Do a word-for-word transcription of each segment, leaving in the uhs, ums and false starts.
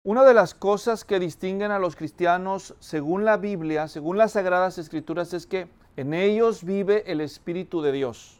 Una de las cosas que distinguen a los cristianos según la Biblia, según las Sagradas Escrituras, es que en ellos vive el Espíritu de Dios.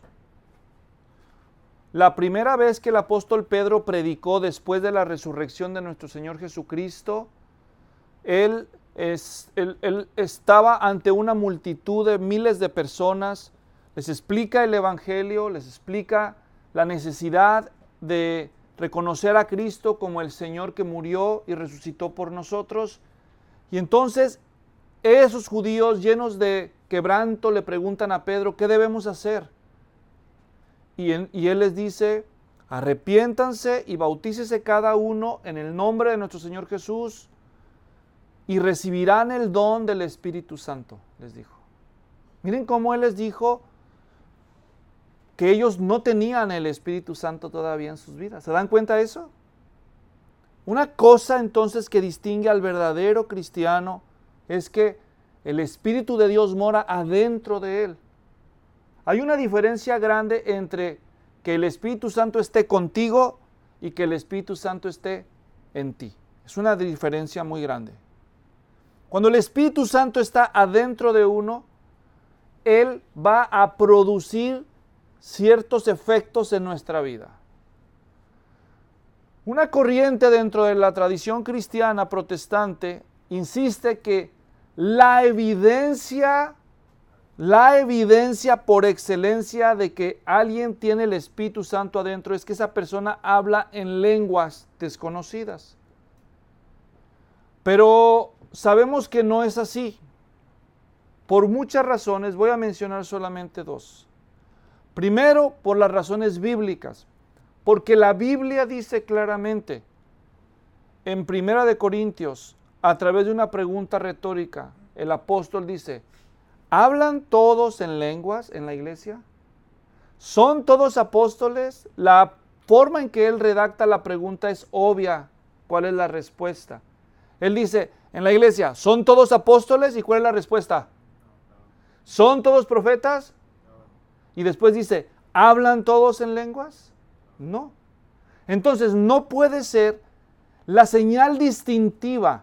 La primera vez que el apóstol Pedro predicó después de la resurrección de nuestro Señor Jesucristo, él, es, él, él estaba ante una multitud de miles de personas, les explica el Evangelio, les explica la necesidad de reconocer a Cristo como el Señor que murió y resucitó por nosotros. Y entonces esos judíos llenos de quebranto le preguntan a Pedro, ¿qué debemos hacer? Y, en, y él les dice, arrepiéntanse y bautícese cada uno en el nombre de nuestro Señor Jesús y recibirán el don del Espíritu Santo, les dijo. Miren cómo él les dijo que ellos no tenían el Espíritu Santo todavía en sus vidas. ¿Se dan cuenta de eso? Una cosa entonces que distingue al verdadero cristiano es que el Espíritu de Dios mora adentro de él. Hay una diferencia grande entre que el Espíritu Santo esté contigo y que el Espíritu Santo esté en ti. Es una diferencia muy grande. Cuando el Espíritu Santo está adentro de uno, Él va a producir ciertos efectos en nuestra vida. Una corriente dentro de la tradición cristiana protestante insiste que la evidencia, la evidencia por excelencia de que alguien tiene el Espíritu Santo adentro es que esa persona habla en lenguas desconocidas. Pero sabemos que no es así. Por muchas razones, voy a mencionar solamente dos. Primero, por las razones bíblicas, porque la Biblia dice claramente en Primera de Corintios, a través de una pregunta retórica, el apóstol dice, ¿hablan todos en lenguas en la iglesia? ¿Son todos apóstoles? La forma en que él redacta la pregunta es obvia. ¿Cuál es la respuesta? Él dice, en la iglesia, ¿son todos apóstoles? ¿Y cuál es la respuesta? ¿Son todos profetas? Y después dice, ¿hablan todos en lenguas? No. Entonces no puede ser la señal distintiva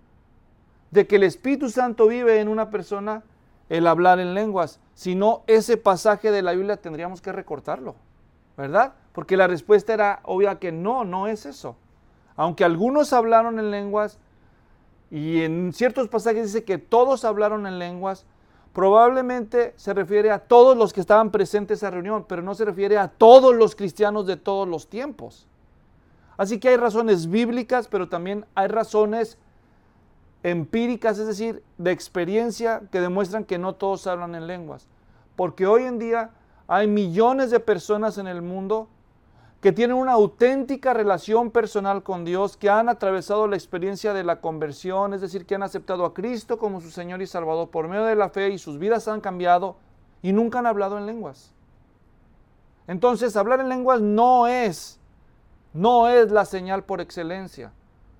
de que el Espíritu Santo vive en una persona el hablar en lenguas, sino ese pasaje de la Biblia tendríamos que recortarlo, ¿verdad? Porque la respuesta era obvia que no, no es eso. Aunque algunos hablaron en lenguas y en ciertos pasajes dice que todos hablaron en lenguas, probablemente se refiere a todos los que estaban presentes en esa reunión, pero no se refiere a todos los cristianos de todos los tiempos. Así que hay razones bíblicas, pero también hay razones empíricas, es decir, de experiencia, que demuestran que no todos hablan en lenguas. Porque hoy en día hay millones de personas en el mundo que tienen una auténtica relación personal con Dios, que han atravesado la experiencia de la conversión, es decir, que han aceptado a Cristo como su Señor y Salvador por medio de la fe y sus vidas han cambiado y nunca han hablado en lenguas. Entonces, hablar en lenguas no es, no es la señal por excelencia.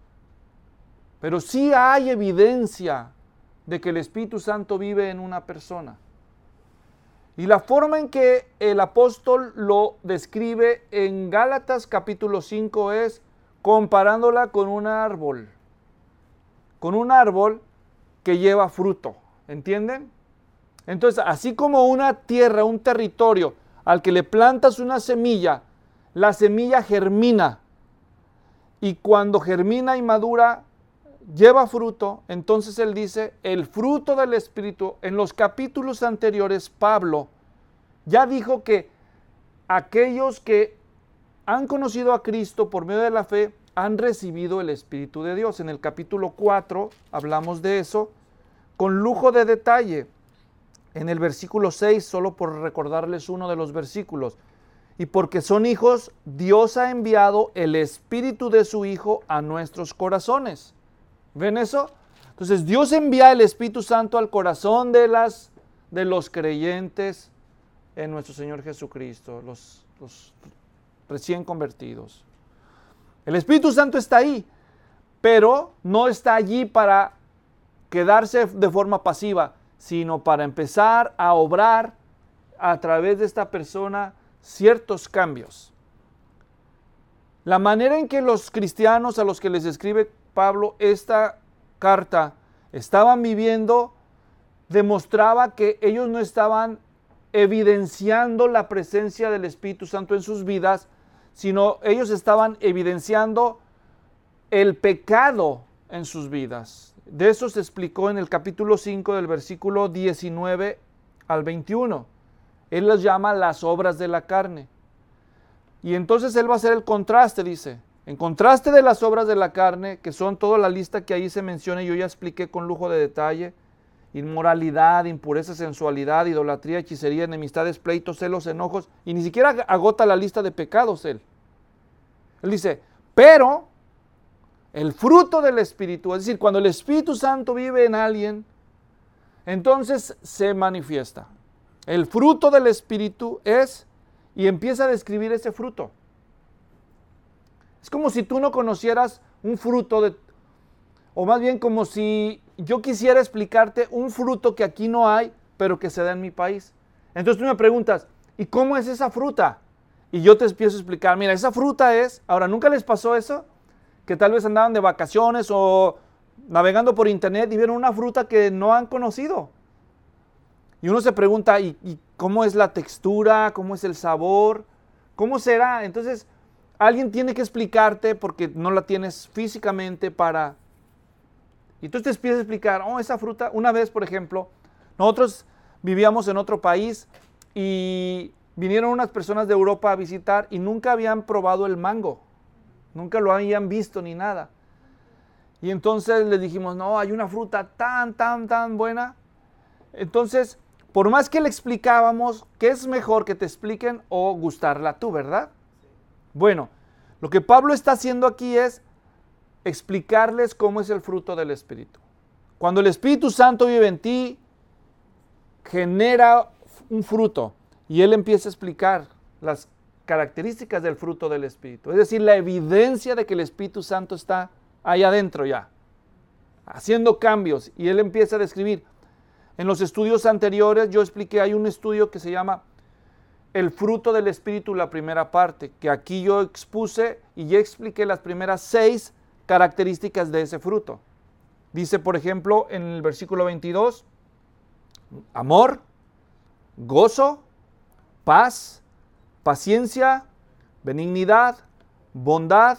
Pero sí hay evidencia de que el Espíritu Santo vive en una persona. Y la forma en que el apóstol lo describe en Gálatas capítulo cinco es comparándola con un árbol. Con un árbol que lleva fruto. ¿Entienden? Entonces, así como una tierra, un territorio al que le plantas una semilla, la semilla germina. Y cuando germina y madura, lleva fruto, entonces él dice, el fruto del Espíritu. En los capítulos anteriores, Pablo ya dijo que aquellos que han conocido a Cristo por medio de la fe, han recibido el Espíritu de Dios. En el capítulo cuatro hablamos de eso con lujo de detalle. En el versículo seis, solo por recordarles uno de los versículos, y porque son hijos, Dios ha enviado el Espíritu de su Hijo a nuestros corazones. ¿Ven eso? Entonces Dios envía el Espíritu Santo al corazón de, las, de los creyentes en nuestro Señor Jesucristo, los, los recién convertidos. El Espíritu Santo está ahí, pero no está allí para quedarse de forma pasiva, sino para empezar a obrar a través de esta persona ciertos cambios. La manera en que los cristianos a los que les escribe Pablo esta carta estaban viviendo demostraba que ellos no estaban evidenciando la presencia del Espíritu Santo en sus vidas, sino ellos estaban evidenciando el pecado en sus vidas. De eso se explicó en el capítulo cinco del versículo diecinueve al veintiuno. Él las llama las obras de la carne. Y entonces él va a hacer el contraste, dice, en contraste de las obras de la carne, que son toda la lista que ahí se menciona y yo ya expliqué con lujo de detalle: inmoralidad, impureza, sensualidad, idolatría, hechicería, enemistades, pleitos, celos, enojos, y ni siquiera agota la lista de pecados él. Él dice, pero el fruto del Espíritu, es decir, cuando el Espíritu Santo vive en alguien, entonces se manifiesta. El fruto del Espíritu es, y empieza a describir ese fruto. Es como si tú no conocieras un fruto, de, o más bien como si yo quisiera explicarte un fruto que aquí no hay, pero que se da en mi país. Entonces tú me preguntas, ¿y cómo es esa fruta? Y yo te empiezo a explicar, mira, esa fruta es, ahora, ¿nunca les pasó eso? Que tal vez andaban de vacaciones o navegando por internet y vieron una fruta que no han conocido. Y uno se pregunta, ¿y, y cómo es la textura? ¿Cómo es el sabor? ¿Cómo será? Entonces, alguien tiene que explicarte porque no la tienes físicamente para... Y tú te empiezas a explicar, oh, esa fruta, una vez, por ejemplo, nosotros vivíamos en otro país y vinieron unas personas de Europa a visitar y nunca habían probado el mango, nunca lo habían visto ni nada. Y entonces les dijimos, no, hay una fruta tan, tan, tan buena. Entonces, por más que le explicábamos, ¿qué es mejor, que te expliquen o gustarla tú, verdad? Bueno, lo que Pablo está haciendo aquí es explicarles cómo es el fruto del Espíritu. Cuando el Espíritu Santo vive en ti, genera un fruto y él empieza a explicar las características del fruto del Espíritu. Es decir, la evidencia de que el Espíritu Santo está ahí adentro ya, haciendo cambios, y él empieza a describir. En los estudios anteriores yo expliqué, hay un estudio que se llama El fruto del Espíritu, la primera parte, que aquí yo expuse y ya expliqué las primeras seis características de ese fruto. Dice, por ejemplo, en el versículo veintidós, amor, gozo, paz, paciencia, benignidad, bondad.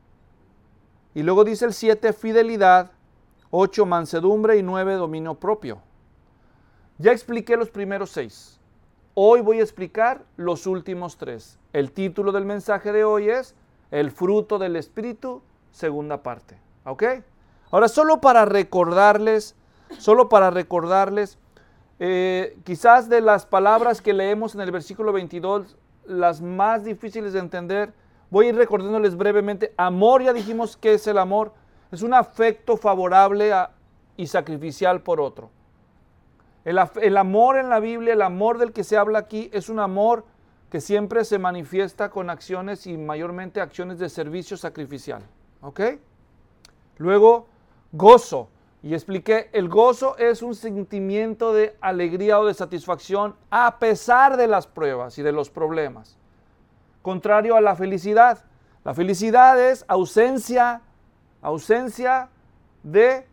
Y luego dice el siete, fidelidad, ocho, mansedumbre y nueve, dominio propio. Ya expliqué los primeros seis. Hoy voy a explicar los últimos tres. El título del mensaje de hoy es El fruto del Espíritu, segunda parte. ¿Ok? Ahora, solo para recordarles, solo para recordarles, eh, quizás de las palabras que leemos en el versículo veintidós, las más difíciles de entender, voy a ir recordándoles brevemente. Amor, ya dijimos que es el amor, es un afecto favorable a, y sacrificial por otro. El, el amor en la Biblia, el amor del que se habla aquí, es un amor que siempre se manifiesta con acciones y mayormente acciones de servicio sacrificial. ¿Ok? Luego, gozo. Y expliqué, el gozo es un sentimiento de alegría o de satisfacción a pesar de las pruebas y de los problemas. Contrario a la felicidad. La felicidad es ausencia, ausencia de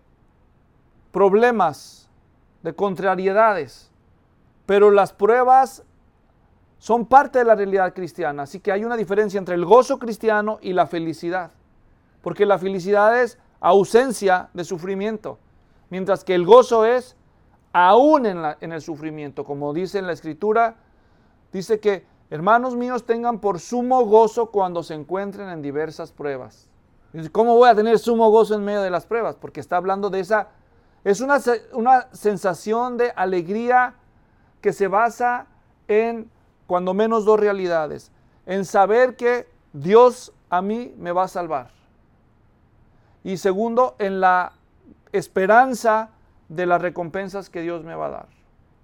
problemas, de contrariedades. Pero las pruebas son parte de la realidad cristiana. Así que hay una diferencia entre el gozo cristiano y la felicidad. Porque la felicidad es ausencia de sufrimiento, mientras que el gozo es aún en, la, en el sufrimiento. Como dice en la Escritura, dice que, hermanos míos, tengan por sumo gozo cuando se encuentren en diversas pruebas. ¿Cómo voy a tener sumo gozo en medio de las pruebas? Porque está hablando de esa, es una, una sensación de alegría que se basa en, cuando menos, dos realidades. En saber que Dios a mí me va a salvar. Y segundo, en la esperanza de las recompensas que Dios me va a dar.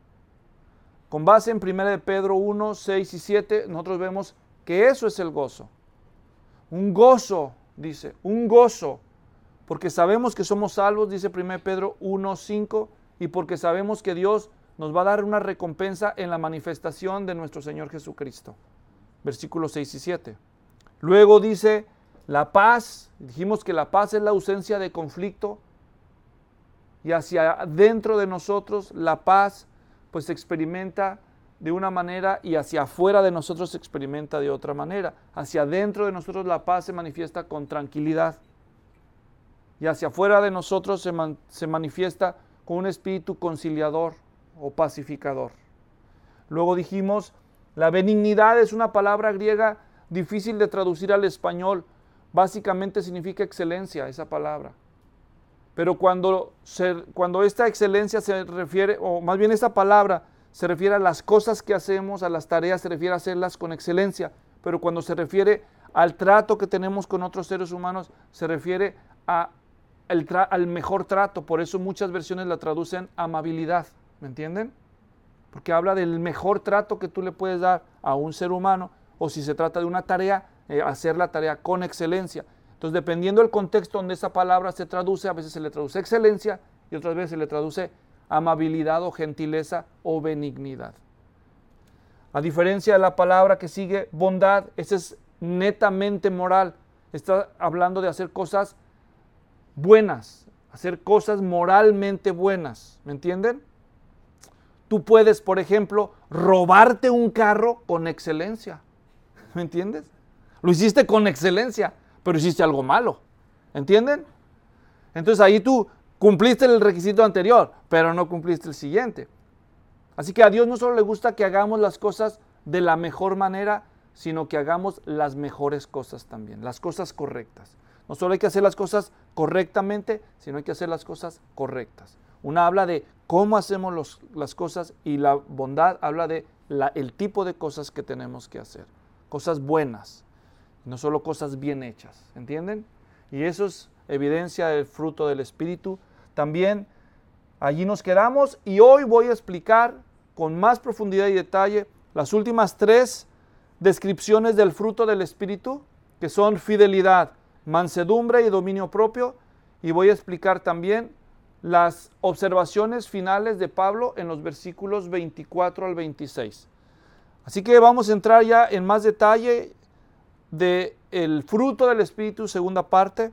Con base en primera de Pedro uno, seis y siete, nosotros vemos que eso es el gozo. Un gozo, dice, un gozo, porque sabemos que somos salvos, dice primera de Pedro uno, cinco, y porque sabemos que Dios nos va a dar una recompensa en la manifestación de nuestro Señor Jesucristo. Versículos seis y siete. Luego dice La paz, dijimos que la paz es la ausencia de conflicto, y hacia dentro de nosotros la paz pues se experimenta de una manera y hacia afuera de nosotros se experimenta de otra manera. Hacia adentro de nosotros la paz se manifiesta con tranquilidad y hacia afuera de nosotros se, man, se manifiesta con un espíritu conciliador o pacificador. Luego dijimos, la benignidad es una palabra griega difícil de traducir al español. Básicamente significa excelencia esa palabra. Pero cuando, se, cuando esta excelencia se refiere, o más bien esta palabra se refiere a las cosas que hacemos, a las tareas, se refiere a hacerlas con excelencia. Pero cuando se refiere al trato que tenemos con otros seres humanos, se refiere a el tra- al mejor trato. Por eso muchas versiones la traducen amabilidad. ¿Me entienden? Porque habla del mejor trato que tú le puedes dar a un ser humano, o si se trata de una tarea, eh, hacer la tarea con excelencia. Entonces, dependiendo del contexto donde esa palabra se traduce, a veces se le traduce excelencia y otras veces se le traduce amabilidad o gentileza o benignidad. A diferencia de la palabra que sigue, bondad, esa es netamente moral. Está hablando de hacer cosas buenas, hacer cosas moralmente buenas. ¿Me entienden? Tú puedes, por ejemplo, robarte un carro con excelencia. ¿Me entiendes? Lo hiciste con excelencia, pero hiciste algo malo. ¿Entienden? Entonces ahí tú cumpliste el requisito anterior, pero no cumpliste el siguiente. Así que a Dios no solo le gusta que hagamos las cosas de la mejor manera, sino que hagamos las mejores cosas también, las cosas correctas. No solo hay que hacer las cosas correctamente, sino hay que hacer las cosas correctas. Una habla de cómo hacemos los, las cosas y la bondad habla de la, el tipo de cosas que tenemos que hacer. Cosas buenas, no solo cosas bien hechas. ¿Entienden? Y eso es evidencia del fruto del Espíritu. También allí nos quedamos y hoy voy a explicar con más profundidad y detalle las últimas tres descripciones del fruto del Espíritu, que son fidelidad, mansedumbre y dominio propio. Y voy a explicar también las observaciones finales de Pablo en los versículos veinticuatro al veintiséis. Así que vamos a entrar ya en más detalle del fruto del Espíritu, segunda parte.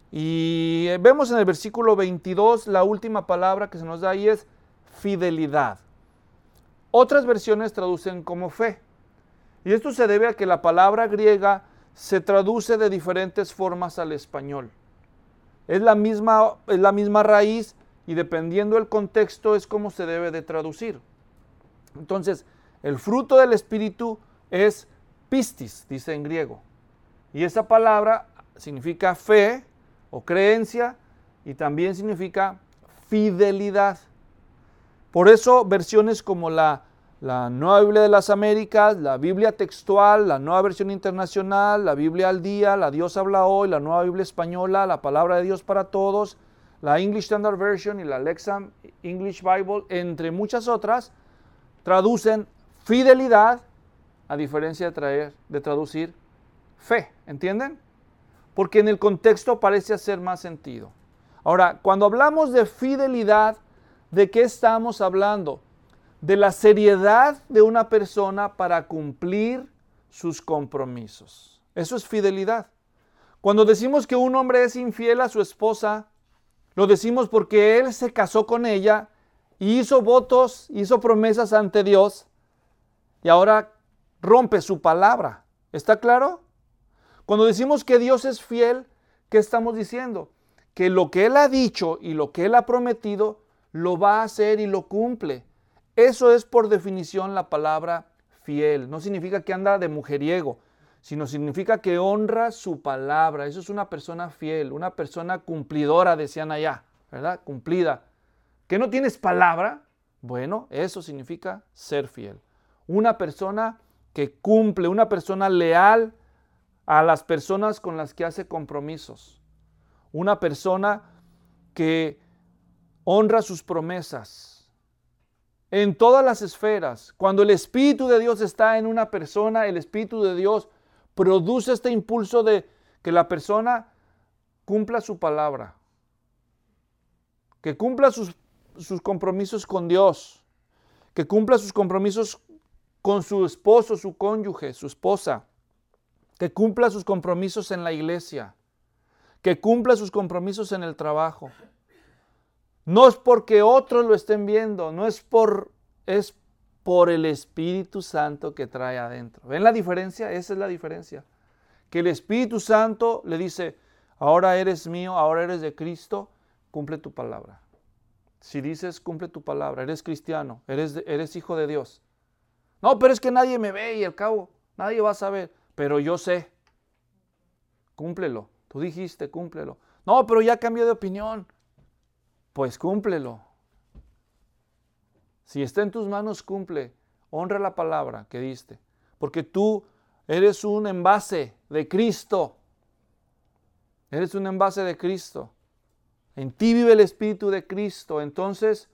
Y vemos en el versículo veintidós, la última palabra que se nos da ahí es fidelidad. Otras versiones traducen como fe. Y esto se debe a que la palabra griega se traduce de diferentes formas al español. Es la misma, es la misma raíz y dependiendo del contexto es como se debe de traducir. Entonces, el fruto del Espíritu es pistis, dice en griego. Y esa palabra significa fe o creencia y también significa fidelidad. Por eso versiones como la, la Nueva Biblia de las Américas, la Biblia textual, la Nueva Versión Internacional, la Biblia al Día, la Dios habla hoy, la Nueva Biblia Española, la Palabra de Dios para Todos, la English Standard Version y la Lexham English Bible, entre muchas otras, traducen fidelidad a diferencia de, traer, de traducir fe. ¿Entienden? Porque en el contexto parece hacer más sentido. Ahora, cuando hablamos de fidelidad, ¿de qué estamos hablando? De la seriedad de una persona para cumplir sus compromisos. Eso es fidelidad. Cuando decimos que un hombre es infiel a su esposa, lo decimos porque él se casó con ella y hizo votos, hizo promesas ante Dios y ahora rompe su palabra. ¿Está claro? Cuando decimos que Dios es fiel, ¿qué estamos diciendo? Que lo que Él ha dicho y lo que Él ha prometido, lo va a hacer y lo cumple. Eso es por definición la palabra fiel. No significa que anda de mujeriego, sino significa que honra su palabra. Eso es una persona fiel, una persona cumplidora, decían allá, ¿verdad? Cumplida. ¿Que no tienes palabra? Bueno, eso significa ser fiel. Una persona que cumple, una persona leal a las personas con las que hace compromisos. Una persona que honra sus promesas en todas las esferas. Cuando el Espíritu de Dios está en una persona, el Espíritu de Dios produce este impulso de que la persona cumpla su palabra, que cumpla sus, sus compromisos con Dios, que cumpla sus compromisos con su esposo, su cónyuge, su esposa. que cumpla sus compromisos en la iglesia, que cumpla sus compromisos en el trabajo. No es porque otros lo estén viendo, no es por, es por el Espíritu Santo que trae adentro. ¿Ven la diferencia? Esa es la diferencia. Que el Espíritu Santo le dice, ahora eres mío, ahora eres de Cristo, cumple tu palabra. Si dices, cumple tu palabra, eres cristiano, eres, de, eres hijo de Dios. No, pero es que nadie me ve y al cabo, nadie va a saber. Pero yo sé, cúmplelo. Tú dijiste, cúmplelo. No, pero ya cambié de opinión. Pues cúmplelo. Si está en tus manos, cumple. Honra la palabra que diste. Porque tú eres un envase de Cristo. Eres un envase de Cristo. En ti vive el Espíritu de Cristo. Entonces,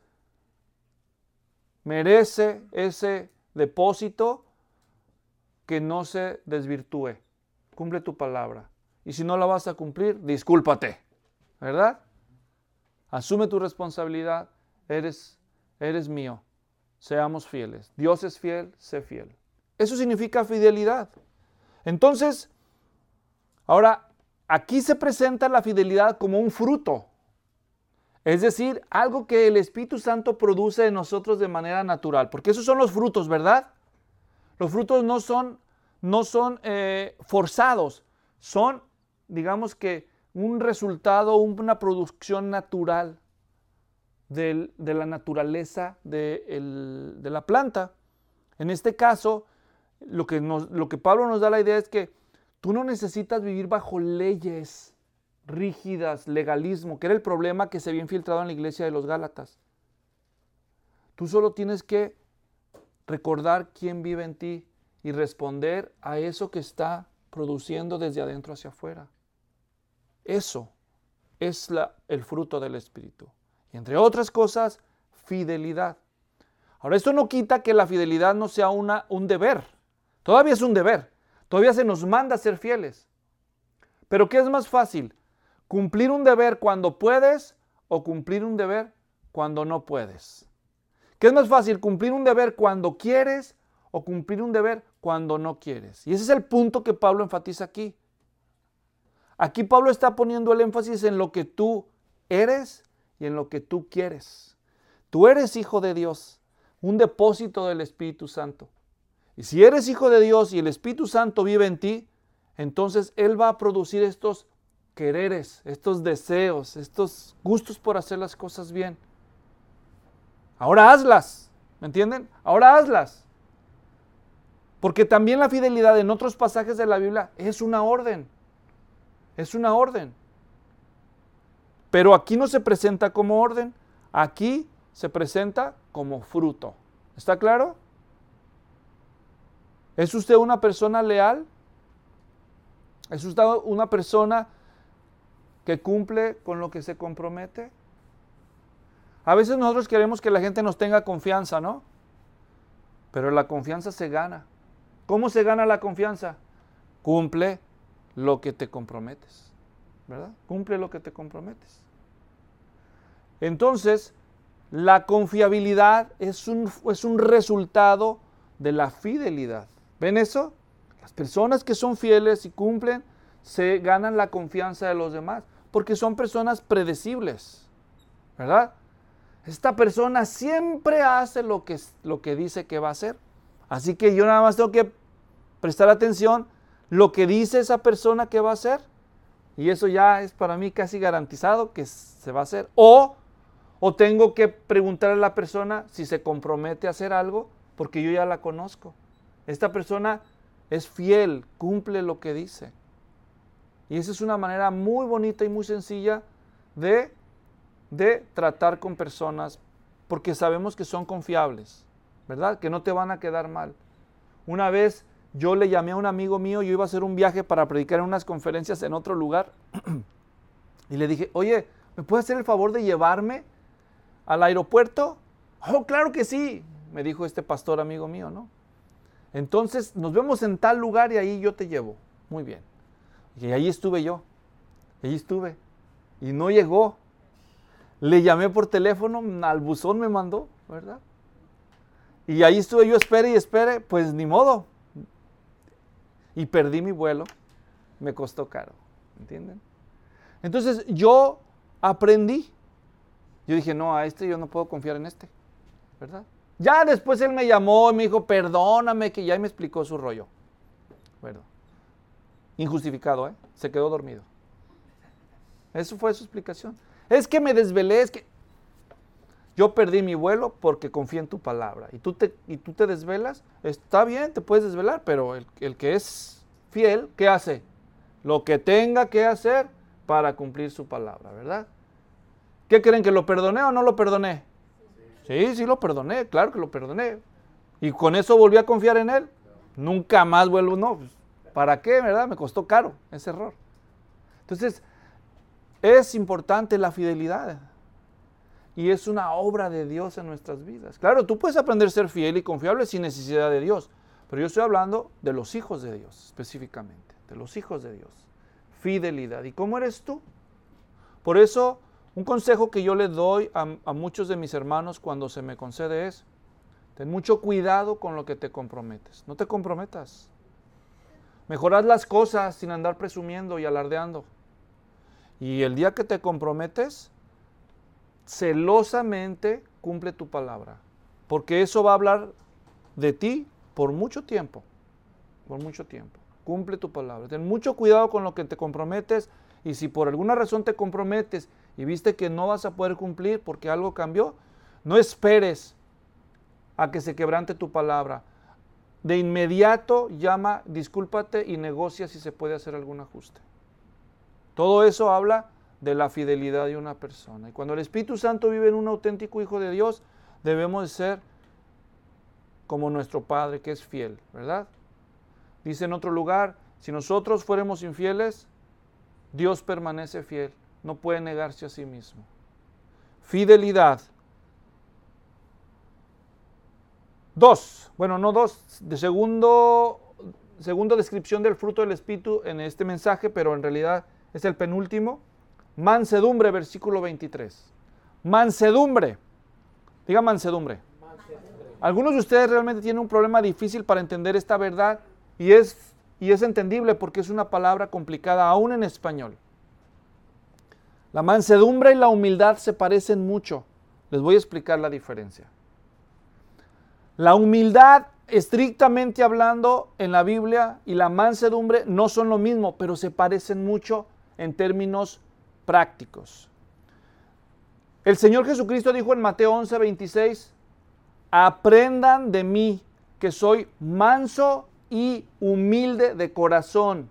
merece ese depósito que no se desvirtúe. Cumple tu palabra. Y si no la vas a cumplir, discúlpate. ¿Verdad? Asume tu responsabilidad. Eres, eres mío. Seamos fieles. Dios es fiel, sé fiel. Eso significa fidelidad. Entonces, ahora, aquí se presenta la fidelidad como un fruto. Es decir, algo que el Espíritu Santo produce en nosotros de manera natural. Porque esos son los frutos, ¿verdad? Los frutos no son, no son eh, forzados. Son, digamos que, un resultado, una producción natural de, de la naturaleza de, el, de la planta. En este caso, lo que, nos, lo que Pablo nos da la idea es que tú no necesitas vivir bajo leyes rígidas, legalismo, que era el problema que se había infiltrado en la iglesia de los Gálatas. Tú solo tienes que recordar quién vive en ti y responder a eso que está produciendo desde adentro hacia afuera. Eso es la, el fruto del Espíritu. Y entre otras cosas, fidelidad. Ahora, esto no quita que la fidelidad no sea una, un deber. Todavía es un deber. Todavía se nos manda a ser fieles. Pero ¿qué es más fácil? ¿Cumplir un deber cuando puedes o cumplir un deber cuando no puedes? ¿Qué es más fácil? ¿Cumplir un deber cuando quieres o cumplir un deber cuando no quieres? Y ese es el punto que Pablo enfatiza aquí. Aquí Pablo está poniendo el énfasis en lo que tú eres y en lo que tú quieres. Tú eres hijo de Dios, un depósito del Espíritu Santo. Y si eres hijo de Dios y el Espíritu Santo vive en ti, entonces Él va a producir estos quereres, estos deseos, estos gustos por hacer las cosas bien. Ahora hazlas, ¿me entienden? Ahora hazlas. Porque también la fidelidad en otros pasajes de la Biblia es una orden. Es una orden. Pero aquí no se presenta como orden, aquí se presenta como fruto. ¿Está claro? ¿Es usted una persona leal? ¿Es usted una persona que cumple con lo que se compromete? A veces nosotros queremos que la gente nos tenga confianza, ¿no? Pero la confianza se gana. ¿Cómo se gana la confianza? Cumple lo que te comprometes, ¿verdad? Cumple lo que te comprometes. Entonces, la confiabilidad es un, es un resultado de la fidelidad. ¿Ven eso? Las personas que son fieles y cumplen se ganan la confianza de los demás porque son personas predecibles, ¿verdad? Esta persona siempre hace lo que, lo que dice que va a hacer. Así que yo nada más tengo que prestar atención lo que dice esa persona que va a hacer, y eso ya es para mí casi garantizado que se va a hacer. O, o tengo que preguntarle a la persona si se compromete a hacer algo, porque yo ya la conozco. Esta persona es fiel, cumple lo que dice. Y esa es una manera muy bonita y muy sencilla de, de tratar con personas, porque sabemos que son confiables, ¿verdad? Que no te van a quedar mal. Una vez yo le llamé a un amigo mío, yo iba a hacer un viaje para predicar en unas conferencias en otro lugar, y le dije, oye, ¿me puedes hacer el favor de llevarme al aeropuerto? Oh, claro que sí, me dijo este pastor amigo mío, ¿no? Entonces, nos vemos en tal lugar y ahí yo te llevo. Muy bien. Y ahí estuve yo, ahí estuve, y no llegó. Le llamé por teléfono, al buzón me mandó, ¿verdad? Y ahí estuve yo, espere y espere, pues ni modo. Y perdí mi vuelo. me costó caro, ¿entienden? Entonces yo aprendí. Yo dije, no, a este yo no puedo confiar en este, ¿verdad? Ya después él me llamó y me dijo, perdóname, que ya me explicó su rollo. ¿Verdad? Injustificado, ¿eh? Se quedó dormido. Eso fue su explicación. Es que me desvelé, es que yo perdí mi vuelo porque confié en tu palabra. Y tú te, y tú te desvelas, está bien, te puedes desvelar, pero el, el que es fiel, ¿qué hace? Lo que tenga que hacer para cumplir su palabra, ¿verdad? ¿Qué creen, que lo perdoné o no lo perdoné? Sí, sí lo perdoné, claro que lo perdoné. ¿Y con eso volví a confiar en él? Nunca más vuelvo, no. Pues, ¿para qué, verdad? Me costó caro ese error. Entonces, es importante la fidelidad. Y es una obra de Dios en nuestras vidas. Claro, tú puedes aprender a ser fiel y confiable sin necesidad de Dios. Pero yo estoy hablando de los hijos de Dios, específicamente. De los hijos de Dios. Fidelidad. ¿Y cómo eres tú? Por eso, un consejo que yo le doy a, a muchos de mis hermanos cuando se me concede es, ten mucho cuidado con lo que te comprometes. No te comprometas. Mejorad las cosas sin andar presumiendo y alardeando. Y el día que te comprometes, celosamente cumple tu palabra. Porque eso va a hablar de ti por mucho tiempo. Por mucho tiempo. Cumple tu palabra. Ten mucho cuidado con lo que te comprometes. Y si por alguna razón te comprometes y viste que no vas a poder cumplir porque algo cambió, no esperes a que se quebrante tu palabra. De inmediato llama, discúlpate y negocia si se puede hacer algún ajuste. Todo eso habla de la fidelidad de una persona. Y cuando el Espíritu Santo vive en un auténtico hijo de Dios, debemos de ser como nuestro Padre, que es fiel, ¿verdad? Dice en otro lugar, si nosotros fuéramos infieles, Dios permanece fiel, no puede negarse a sí mismo. Fidelidad. Dos, bueno, no dos, de segundo, segunda descripción del fruto del Espíritu en este mensaje, pero en realidad es el penúltimo. Mansedumbre, versículo veintitrés. Mansedumbre. Diga mansedumbre. Mansedumbre. Algunos de ustedes realmente tienen un problema difícil para entender esta verdad y es, y es entendible porque es una palabra complicada aún en español. La mansedumbre y la humildad se parecen mucho. Les voy a explicar la diferencia. La humildad, estrictamente hablando, en la Biblia y la mansedumbre no son lo mismo, pero se parecen mucho en términos prácticos. El Señor Jesucristo dijo en Mateo once, veintiséis, aprendan de mí que soy manso y humilde de corazón.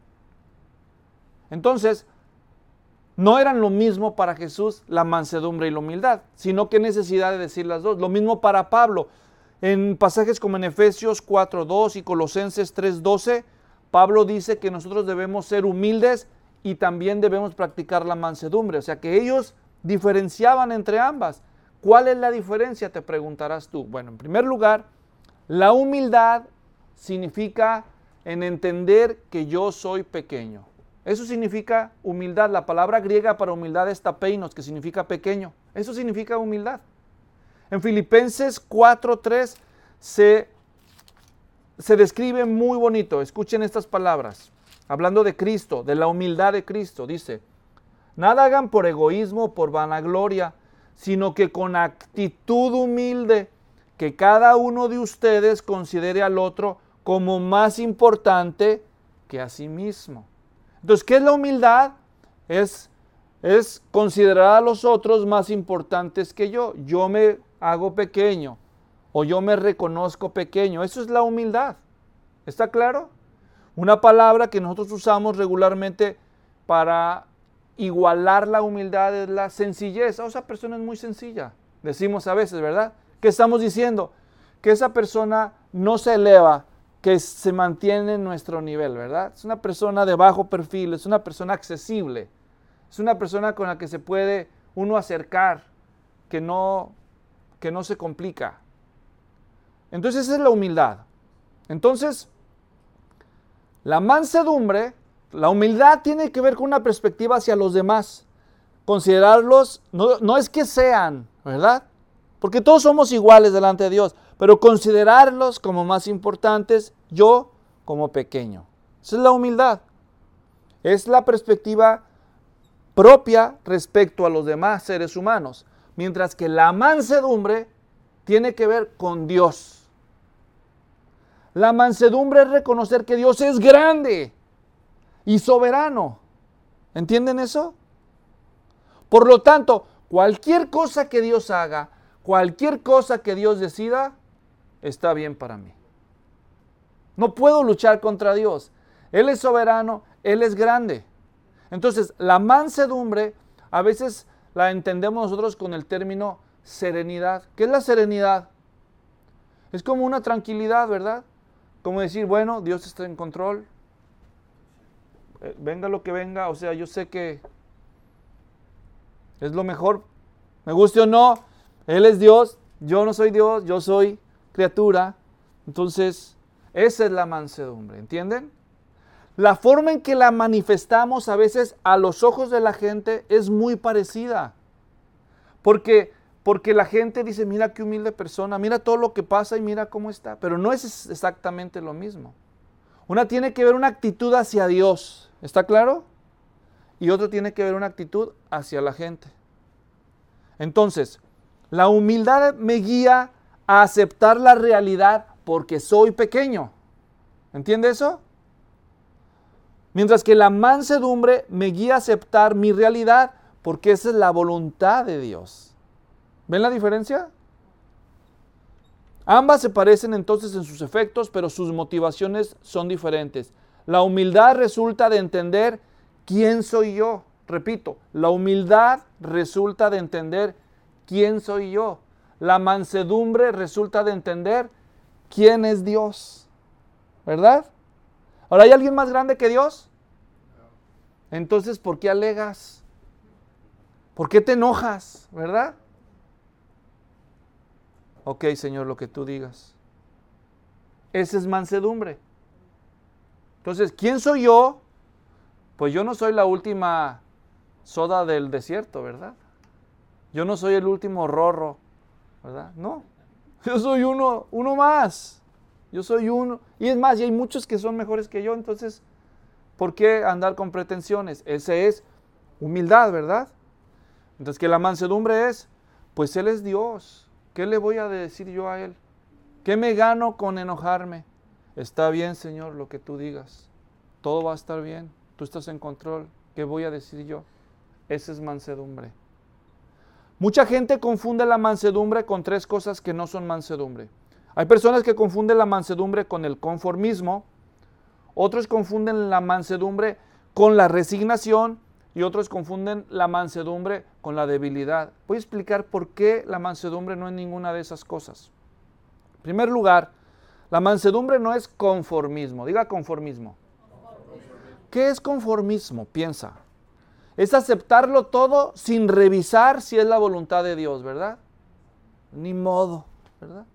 Entonces, no eran lo mismo para Jesús la mansedumbre y la humildad, sino que necesidad de decir las dos. Lo mismo para Pablo. En pasajes como en Efesios cuatro dos y Colosenses tres doce, Pablo dice que nosotros debemos ser humildes y también debemos practicar la mansedumbre. O sea que ellos diferenciaban entre ambas. ¿Cuál es la diferencia? Te preguntarás tú. Bueno, en primer lugar, la humildad significa en entender que yo soy pequeño. Eso significa humildad. La palabra griega para humildad es tapeinos, que significa pequeño. Eso significa humildad. En Filipenses cuatro tres se, se describe muy bonito. Escuchen estas palabras. Hablando de Cristo, de la humildad de Cristo, dice, nada hagan por egoísmo o por vanagloria, sino que con actitud humilde, que cada uno de ustedes considere al otro como más importante que a sí mismo. Entonces, ¿qué es la humildad? Es, es considerar a los otros más importantes que yo. Yo me hago pequeño o yo me reconozco pequeño. Eso es la humildad. ¿Está claro? Una palabra que nosotros usamos regularmente para igualar la humildad es la sencillez. Oh, esa persona es muy sencilla. Decimos a veces, ¿verdad? ¿Qué estamos diciendo? Que esa persona no se eleva, que se mantiene en nuestro nivel, ¿verdad? Es una persona de bajo perfil, es una persona accesible. Es una persona con la que se puede uno acercar, que no, que no se complica. Entonces esa es la humildad. Entonces, la mansedumbre, la humildad tiene que ver con una perspectiva hacia los demás. Considerarlos, no, no es que sean, ¿verdad? Porque todos somos iguales delante de Dios, pero considerarlos como más importantes, yo como pequeño. Esa es la humildad. Es la perspectiva propia respecto a los demás seres humanos, mientras que la mansedumbre tiene que ver con Dios. La mansedumbre es reconocer que Dios es grande y soberano. ¿Entienden eso? Por lo tanto, cualquier cosa que Dios haga, cualquier cosa que Dios decida, está bien para mí. No puedo luchar contra Dios. Él es soberano, Él es grande. Entonces, la mansedumbre a veces la entendemos nosotros con el término serenidad. ¿Qué es la serenidad? Es como una tranquilidad, ¿verdad? Como decir, bueno, Dios está en control. Eh, venga lo que venga, o sea, yo sé que es lo mejor. Me guste o no, Él es Dios, yo no soy Dios, yo soy criatura. Entonces, esa es la mansedumbre, ¿entienden? La forma en que la manifestamos a veces a los ojos de la gente es muy parecida. Porque, porque la gente dice, mira qué humilde persona, mira todo lo que pasa y mira cómo está. Pero no es exactamente lo mismo. Una tiene que ver una actitud hacia Dios, ¿está claro? Y otro tiene que ver una actitud hacia la gente. Entonces, la humildad me guía a aceptar la realidad porque soy pequeño. ¿Entiende eso? Mientras que la mansedumbre me guía a aceptar mi realidad porque esa es la voluntad de Dios. ¿Ven la diferencia? Ambas se parecen entonces en sus efectos, pero sus motivaciones son diferentes. La humildad resulta de entender quién soy yo. Repito, la humildad resulta de entender quién soy yo. La mansedumbre resulta de entender quién es Dios. ¿Verdad? ¿Ahora hay alguien más grande que Dios? Entonces, ¿por qué alegas? ¿Por qué te enojas? ¿Verdad? Ok, Señor, lo que tú digas. Esa es mansedumbre. Entonces, ¿quién soy yo? Pues yo no soy la última soda del desierto, ¿verdad? Yo no soy el último rorro, ¿verdad? No, yo soy uno, uno más. Yo soy uno. Y es más, y hay muchos que son mejores que yo, entonces, ¿por qué andar con pretensiones? Ese es humildad, ¿verdad? Entonces, que la mansedumbre es, pues Él es Dios. ¿Qué le voy a decir yo a Él? ¿Qué me gano con enojarme? Está bien, Señor, lo que tú digas. Todo va a estar bien. Tú estás en control. ¿Qué voy a decir yo? Esa es mansedumbre. Mucha gente confunde la mansedumbre con tres cosas que no son mansedumbre. Hay personas que confunden la mansedumbre con el conformismo, otros confunden la mansedumbre con la resignación y otros confunden la mansedumbre con la debilidad. Voy a explicar por qué la mansedumbre no es ninguna de esas cosas. En primer lugar, la mansedumbre no es conformismo. Diga conformismo. ¿Qué es conformismo? Piensa. Es aceptarlo todo sin revisar si es la voluntad de Dios, ¿verdad? Ni modo, ¿verdad?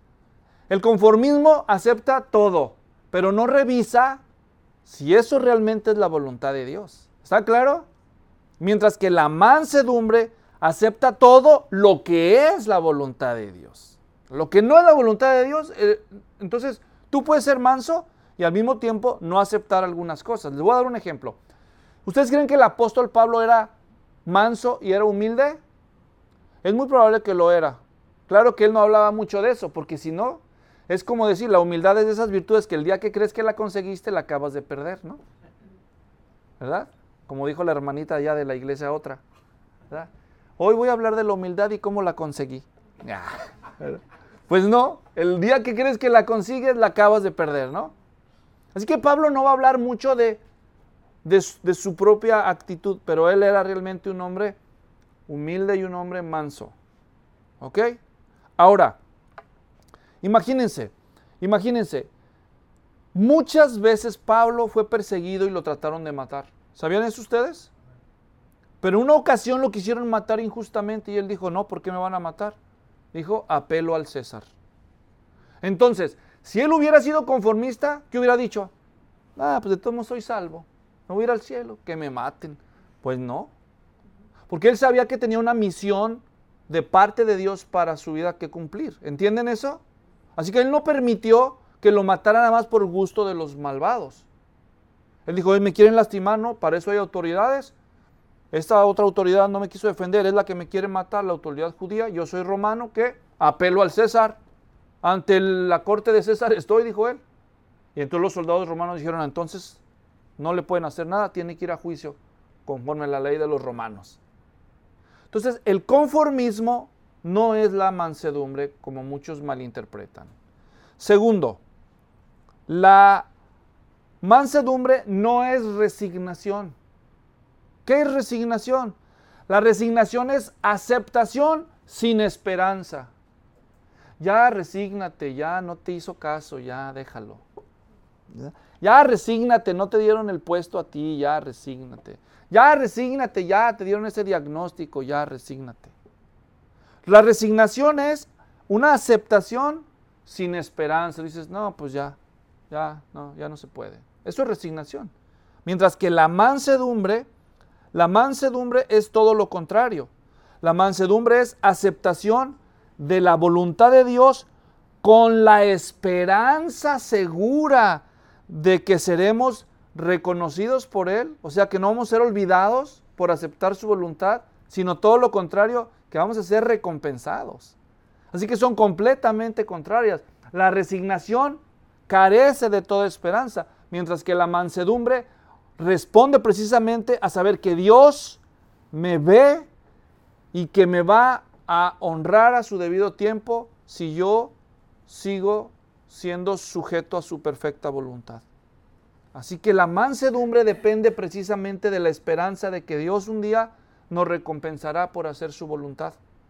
El conformismo acepta todo, pero no revisa si eso realmente es la voluntad de Dios. ¿Está claro? Mientras que la mansedumbre acepta todo lo que es la voluntad de Dios. Lo que no es la voluntad de Dios, eh, entonces tú puedes ser manso y al mismo tiempo no aceptar algunas cosas. Les voy a dar un ejemplo. ¿Ustedes creen que el apóstol Pablo era manso y era humilde? Es muy probable que lo era. Claro que él no hablaba mucho de eso, porque si no, es como decir, la humildad es de esas virtudes que el día que crees que la conseguiste, la acabas de perder, ¿no? ¿Verdad? Como dijo la hermanita allá de la iglesia otra, ¿verdad? Hoy voy a hablar de la humildad y cómo la conseguí. ¿Verdad? Pues no, el día que crees que la consigues, la acabas de perder, ¿no? Así que Pablo no va a hablar mucho de, de, de su propia actitud, pero él era realmente un hombre humilde y un hombre manso. ¿Ok? Ahora, imagínense, imagínense, muchas veces Pablo fue perseguido y lo trataron de matar. ¿Sabían eso ustedes? Pero en una ocasión lo quisieron matar injustamente y él dijo, no, ¿por qué me van a matar? Dijo, apelo al César. Entonces, si él hubiera sido conformista, ¿qué hubiera dicho? Ah, pues de todos modos soy salvo, me voy a ir al cielo, que me maten. Pues no, porque él sabía que tenía una misión de parte de Dios para su vida que cumplir. ¿Entienden eso? Así que él no permitió que lo mataran nada más por gusto de los malvados. Él dijo, me quieren lastimar, no, para eso hay autoridades. Esta otra autoridad no me quiso defender, es la que me quiere matar, la autoridad judía. Yo soy romano, que apelo al César. Ante la corte de César estoy, dijo él. Y entonces los soldados romanos dijeron, entonces no le pueden hacer nada, tiene que ir a juicio conforme a la ley de los romanos. Entonces, el conformismo no es la mansedumbre, como muchos malinterpretan. Segundo, la mansedumbre no es resignación. ¿Qué es resignación? La resignación es aceptación sin esperanza. Ya resígnate, ya no te hizo caso, ya déjalo. Ya, ya resígnate, no te dieron el puesto a ti, ya resígnate. Ya resígnate, ya te dieron ese diagnóstico, ya resígnate. La resignación es una aceptación sin esperanza. Dices, no, pues ya, ya, no, ya no se puede. Eso es resignación. Mientras que la mansedumbre, la mansedumbre es todo lo contrario. La mansedumbre es aceptación de la voluntad de Dios con la esperanza segura de que seremos reconocidos por Él, o sea que no vamos a ser olvidados por aceptar su voluntad, sino todo lo contrario, que vamos a ser recompensados. Así que son completamente contrarias. La resignación carece de toda esperanza, mientras que la mansedumbre responde precisamente a saber que Dios me ve y que me va a honrar a su debido tiempo si yo sigo siendo sujeto a su perfecta voluntad. Así que la mansedumbre depende precisamente de la esperanza de que Dios un día nos recompensará por hacer su voluntad.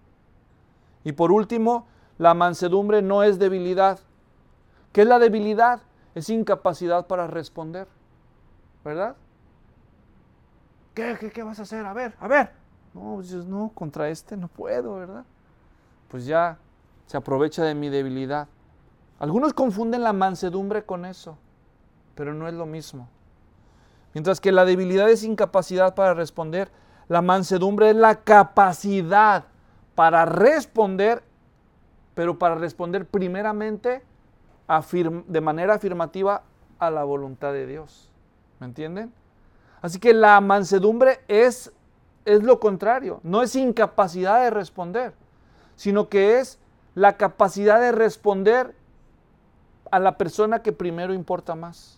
Y por último, la mansedumbre no es debilidad. ¿Qué es la debilidad? Es incapacidad para responder, ¿verdad? ¿Qué, qué, qué vas a hacer? A ver, a ver. No, Dios, no, contra este no puedo, ¿verdad? Pues ya se aprovecha de mi debilidad. Algunos confunden la mansedumbre con eso, pero no es lo mismo. Mientras que la debilidad es incapacidad para responder, la mansedumbre es la capacidad para responder, pero para responder primeramente afirm- de manera afirmativa a la voluntad de Dios. ¿Me entienden? Así que la mansedumbre es, es lo contrario, no es incapacidad de responder, sino que es la capacidad de responder a la persona que primero importa más,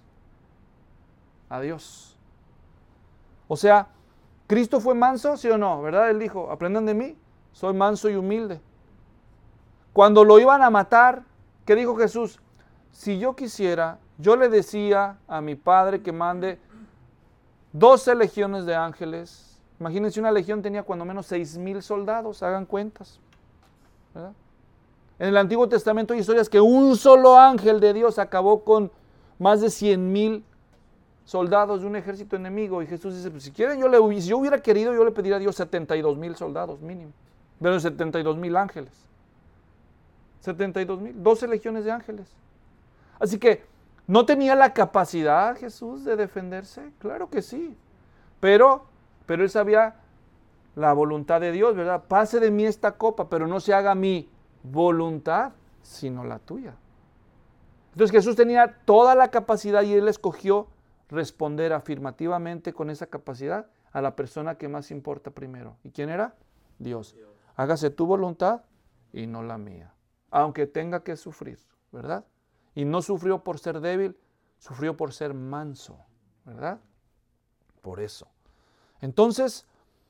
a Dios. O sea, ¿Cristo fue manso, sí o no? ¿Verdad? Él dijo, aprendan de mí, soy manso y humilde. Cuando lo iban a matar, ¿qué dijo Jesús? Si yo quisiera, yo le decía a mi Padre que mande doce legiones de ángeles. Imagínense, una legión tenía cuando menos seis mil soldados, hagan cuentas, ¿verdad? En el Antiguo Testamento hay historias que un solo ángel de Dios acabó con más de cien mil soldados de un ejército enemigo. Y Jesús dice, pues si quieren, yo le, si yo hubiera querido, yo le pediría a Dios setenta y dos mil soldados mínimo. Pero setenta y dos mil ángeles. setenta y dos mil, doce legiones de ángeles. Así que, ¿no tenía la capacidad Jesús de defenderse? Claro que sí. Pero, pero él sabía la voluntad de Dios, ¿verdad? Pase de mí esta copa, pero no se haga mi voluntad, sino la tuya. Entonces Jesús tenía toda la capacidad y él escogió responder afirmativamente con esa capacidad a la persona que más importa primero. ¿Y quién era? Dios. Hágase tu voluntad y no la mía. Aunque tenga que sufrir, ¿verdad? Y no sufrió por ser débil, sufrió por ser manso, ¿verdad? Por eso. Entonces,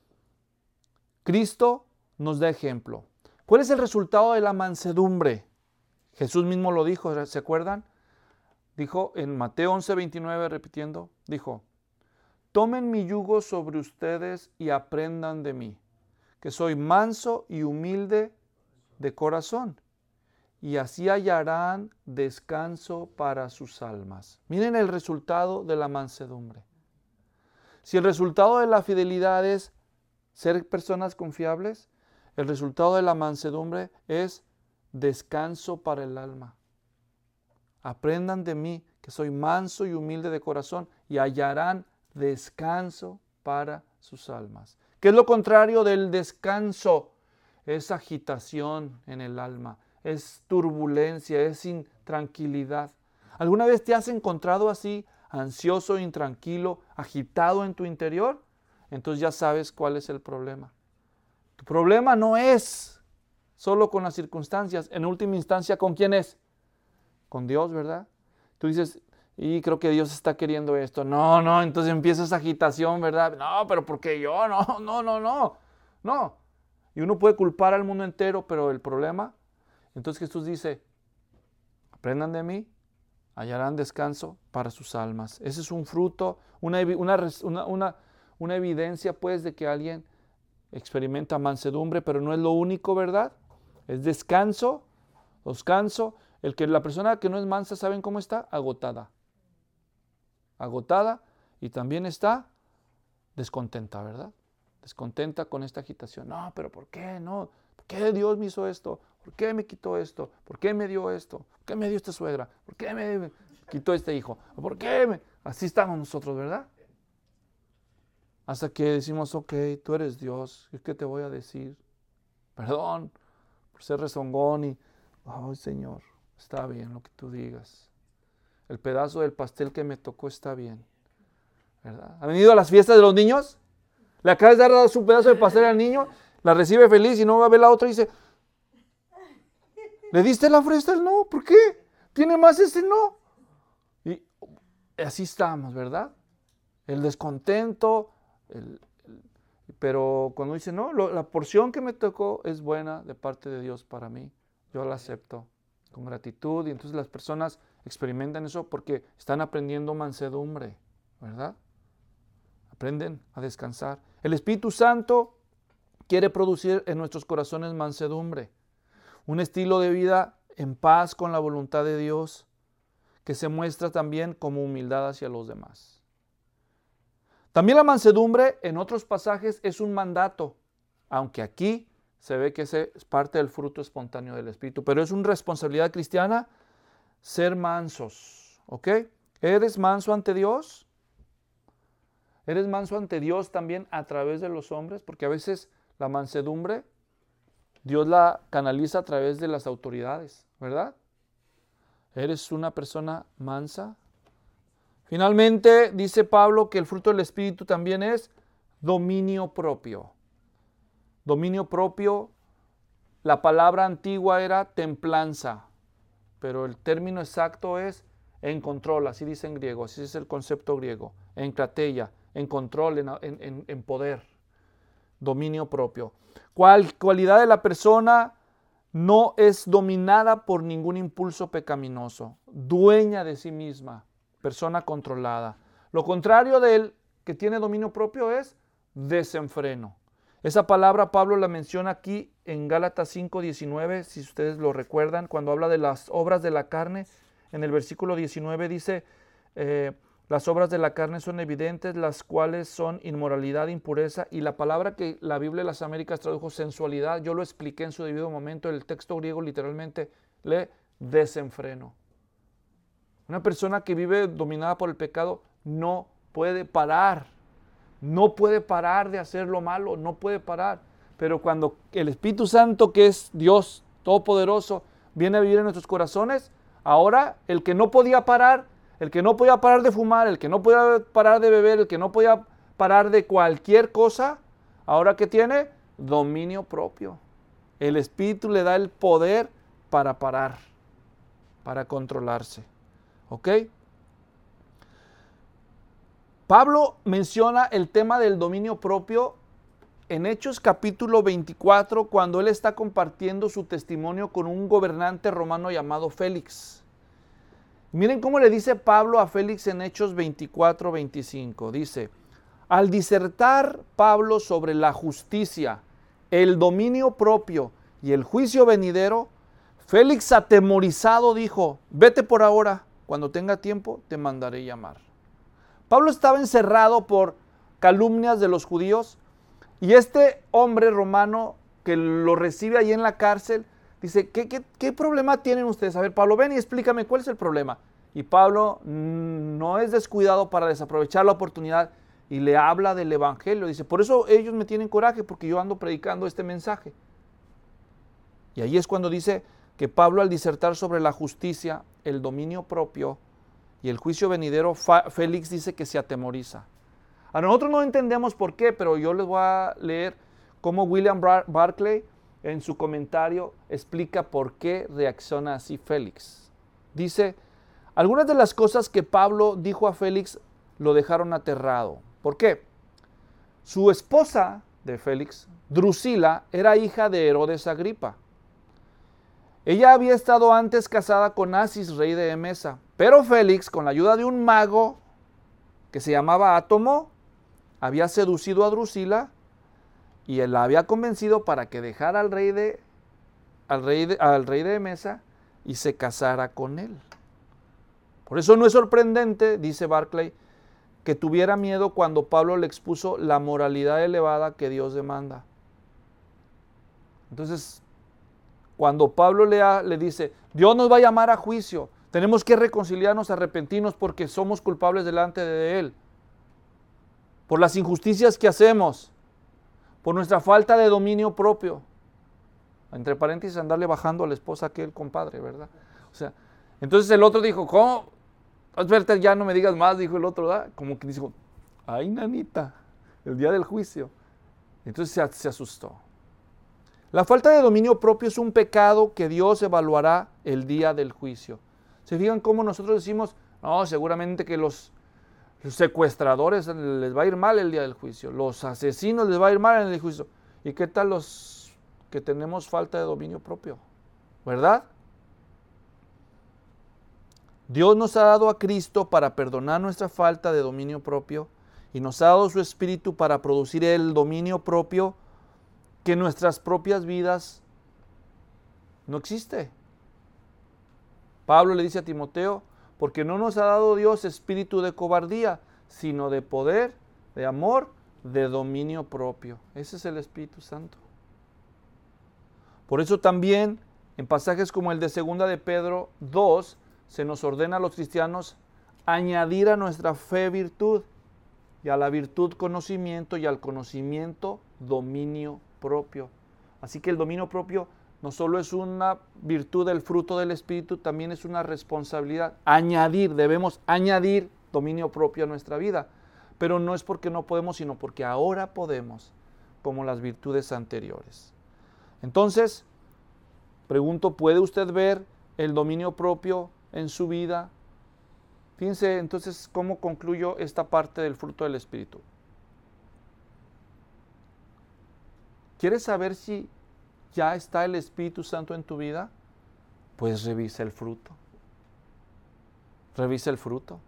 Cristo nos da ejemplo. ¿Cuál es el resultado de la mansedumbre? Jesús mismo lo dijo, ¿se acuerdan? Dijo en Mateo once veintinueve, repitiendo, dijo, tomen mi yugo sobre ustedes y aprendan de mí, que soy manso y humilde de corazón, y así hallarán descanso para sus almas. Miren el resultado de la mansedumbre. Si el resultado de la fidelidad es ser personas confiables, el resultado de la mansedumbre es descanso para el alma. Aprendan de mí, que soy manso y humilde de corazón, y hallarán descanso para sus almas. ¿Qué es lo contrario del descanso? Es agitación en el alma, es turbulencia, es intranquilidad. ¿Alguna vez te has encontrado así, ansioso, intranquilo, agitado en tu interior, entonces ya sabes cuál es el problema. Tu problema no es solo con las circunstancias, en última instancia, ¿con quién es? Con Dios, ¿verdad? Tú dices, y creo que Dios está queriendo esto. No, no, entonces empieza esa agitación, ¿verdad? No, pero ¿por qué yo? No, no, no, no, no. Y uno puede culpar al mundo entero, pero el problema, entonces Jesús dice, aprendan de mí, hallarán descanso para sus almas. Ese es un fruto, una, una, una, una, una evidencia pues de que alguien experimenta mansedumbre, pero no es lo único, ¿verdad? Es descanso, descanso. El que la persona que no es mansa, ¿saben cómo está? Agotada. Agotada y también está descontenta, ¿verdad? Descontenta con esta agitación. No, pero ¿por qué? No, ¿por qué Dios me hizo esto? ¿Por qué me quitó esto? ¿Por qué me dio esto? ¿Por qué me dio esta suegra? ¿Por qué me quitó este hijo? ¿Por qué me...? Así estamos nosotros, ¿verdad? Hasta que decimos, ok, tú eres Dios, ¿qué te voy a decir? Perdón por ser rezongón y, ay, Señor, está bien lo que tú digas. El pedazo del pastel que me tocó está bien, ¿verdad? ¿Han venido a las fiestas de los niños? Le acabas de dar su pedazo de pastel al niño, la recibe feliz y no va a ver la otra y dice, ¿le diste la fresa? No, ¿por qué? ¿Tiene más ese? No. Y así estamos, ¿verdad? El descontento, el, el, pero cuando dice, no, lo, la porción que me tocó es buena de parte de Dios para mí, yo la acepto con gratitud y entonces las personas experimentan eso porque están aprendiendo mansedumbre, ¿verdad? Aprenden a descansar. El Espíritu Santo quiere producir en nuestros corazones mansedumbre, un estilo de vida en paz con la voluntad de Dios, que se muestra también como humildad hacia los demás. También la mansedumbre en otros pasajes es un mandato, aunque aquí se ve que es parte del fruto espontáneo del Espíritu, pero es una responsabilidad cristiana ser mansos, ¿ok? ¿Eres manso ante Dios? ¿Eres manso ante Dios también a través de los hombres? Porque a veces la mansedumbre Dios la canaliza a través de las autoridades, ¿verdad? ¿Eres una persona mansa? Finalmente, dice Pablo que el fruto del Espíritu también es dominio propio. Dominio propio, la palabra antigua era templanza, pero el término exacto es en control, así dice en griego, así es el concepto griego, en krateia, en control, en, en, en poder, dominio propio. ¿Cuál cualidad de la persona no es dominada por ningún impulso pecaminoso? Dueña de sí misma, persona controlada. Lo contrario del que tiene dominio propio es desenfreno. Esa palabra Pablo la menciona aquí en Gálatas cinco diecinueve, si ustedes lo recuerdan, cuando habla de las obras de la carne. En el versículo diecinueve dice, eh, las obras de la carne son evidentes, las cuales son inmoralidad, impureza, y la palabra que la Biblia de las Américas tradujo sensualidad, yo lo expliqué en su debido momento, el texto griego literalmente lee desenfreno. Una persona que vive dominada por el pecado no puede parar, no puede parar de hacer lo malo, no puede parar. Pero cuando el Espíritu Santo, que es Dios Todopoderoso, viene a vivir en nuestros corazones, ahora el que no podía parar, el que no podía parar de fumar, el que no podía parar de beber, el que no podía parar de cualquier cosa, ahora que tiene dominio propio. El Espíritu le da el poder para parar, para controlarse. ¿Ok? Pablo menciona el tema del dominio propio en Hechos capítulo veinticuatro, cuando él está compartiendo su testimonio con un gobernante romano llamado Félix. Miren cómo le dice Pablo a Félix en Hechos veinticuatro veinticinco. Dice, al disertar Pablo sobre la justicia, el dominio propio y el juicio venidero, Félix atemorizado dijo, vete por ahora, cuando tenga tiempo te mandaré llamar. Pablo estaba encerrado por calumnias de los judíos y este hombre romano que lo recibe allí en la cárcel dice, ¿qué, qué, qué problema tienen ustedes? A ver, Pablo, ven y explícame cuál es el problema. Y Pablo no es descuidado para desaprovechar la oportunidad y le habla del evangelio. Dice, por eso ellos me tienen coraje, porque yo ando predicando este mensaje. Y ahí es cuando dice que Pablo, al disertar sobre la justicia, el dominio propio y el juicio venidero, Félix dice que se atemoriza. A nosotros no entendemos por qué, pero yo les voy a leer cómo William Barclay en su comentario explica por qué reacciona así Félix. Dice, algunas de las cosas que Pablo dijo a Félix lo dejaron aterrado. ¿Por qué? Su esposa de Félix, Drusila, era hija de Herodes Agripa. Ella había estado antes casada con Asis, rey de Emesa, pero Félix, con la ayuda de un mago que se llamaba Átomo, había seducido a Drusila y él la había convencido para que dejara al rey de, al rey de, al rey de Emesa y se casara con él. Por eso no es sorprendente, dice Barclay, que tuviera miedo cuando Pablo le expuso la moralidad elevada que Dios demanda. Entonces, cuando Pablo le, ha, le dice, Dios nos va a llamar a juicio, tenemos que reconciliarnos, arrepentirnos porque somos culpables delante de Él, por las injusticias que hacemos, por nuestra falta de dominio propio. Entre paréntesis, andarle bajando a la esposa a aquel compadre, ¿verdad? O sea, entonces el otro dijo, ¿cómo? Espérate, ya no me digas más, dijo el otro, ¿verdad? Como que dijo, ay, nanita, el día del juicio. Entonces se, se asustó. La falta de dominio propio es un pecado que Dios evaluará el día del juicio. ¿Se fijan cómo nosotros decimos, no, seguramente que los Los secuestradores les va a ir mal el día del juicio, los asesinos les va a ir mal en el juicio? ¿Y qué tal los que tenemos falta de dominio propio? ¿Verdad? Dios nos ha dado a Cristo para perdonar nuestra falta de dominio propio y nos ha dado su Espíritu para producir el dominio propio que en nuestras propias vidas no existe. Pablo le dice a Timoteo, porque no nos ha dado Dios espíritu de cobardía, sino de poder, de amor, de dominio propio. Ese es el Espíritu Santo. Por eso también, en pasajes como el de segunda de Pedro dos, se nos ordena a los cristianos añadir a nuestra fe virtud, y a la virtud conocimiento, y al conocimiento dominio propio. Así que el dominio propio no solo es una virtud del fruto del Espíritu, también es una responsabilidad. Añadir, debemos añadir dominio propio a nuestra vida. Pero no es porque no podemos, sino porque ahora podemos, como las virtudes anteriores. Entonces, pregunto, ¿puede usted ver el dominio propio en su vida? Fíjense entonces cómo concluyo esta parte del fruto del Espíritu. ¿Quieres saber si ya está el Espíritu Santo en tu vida? Pues revisa el fruto. Revisa el fruto.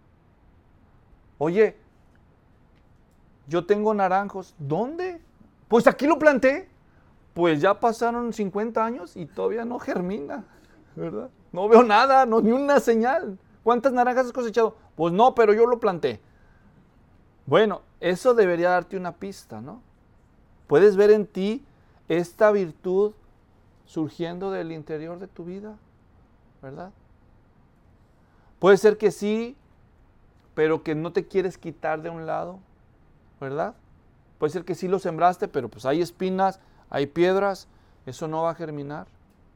Oye, yo tengo naranjos. ¿Dónde? Pues aquí lo planté. Pues ya pasaron cincuenta años y todavía no germina, ¿verdad? No veo nada, no, ni una señal. ¿Cuántas naranjas has cosechado? Pues no, pero yo lo planté. Bueno, eso debería darte una pista, ¿no? Puedes ver en ti esta virtud surgiendo del interior de tu vida, ¿verdad? Puede ser que sí, pero que no te quieres quitar de un lado, ¿verdad? Puede ser que sí lo sembraste, pero pues hay espinas, hay piedras, eso no va a germinar.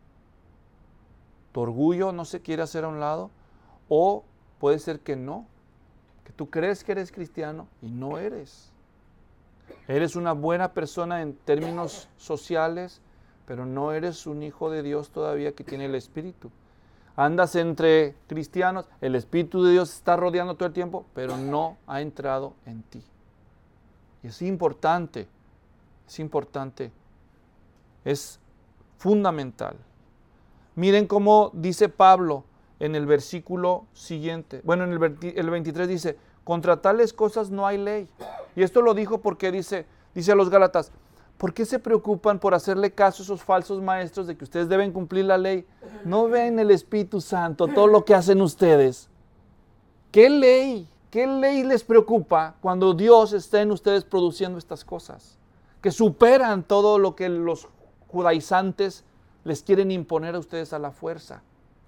Tu orgullo no se quiere hacer a un lado, o puede ser que no, que tú crees que eres cristiano y no eres. Eres una buena persona en términos sociales, pero no eres un hijo de Dios todavía que tiene el Espíritu. Andas entre cristianos, el Espíritu de Dios está rodeando todo el tiempo, pero no ha entrado en ti. Y es importante, es importante, es fundamental. Miren cómo dice Pablo en el versículo siguiente. Bueno, en el, el veintitrés dice, contra tales cosas no hay ley. Y esto lo dijo porque dice, dice a los Gálatas, ¿por qué se preocupan por hacerle caso a esos falsos maestros de que ustedes deben cumplir la ley? ¿No ven el Espíritu Santo, todo lo que hacen ustedes? ¿Qué ley? ¿Qué ley les preocupa cuando Dios está en ustedes produciendo estas cosas? Que superan todo lo que los judaizantes les quieren imponer a ustedes a la fuerza.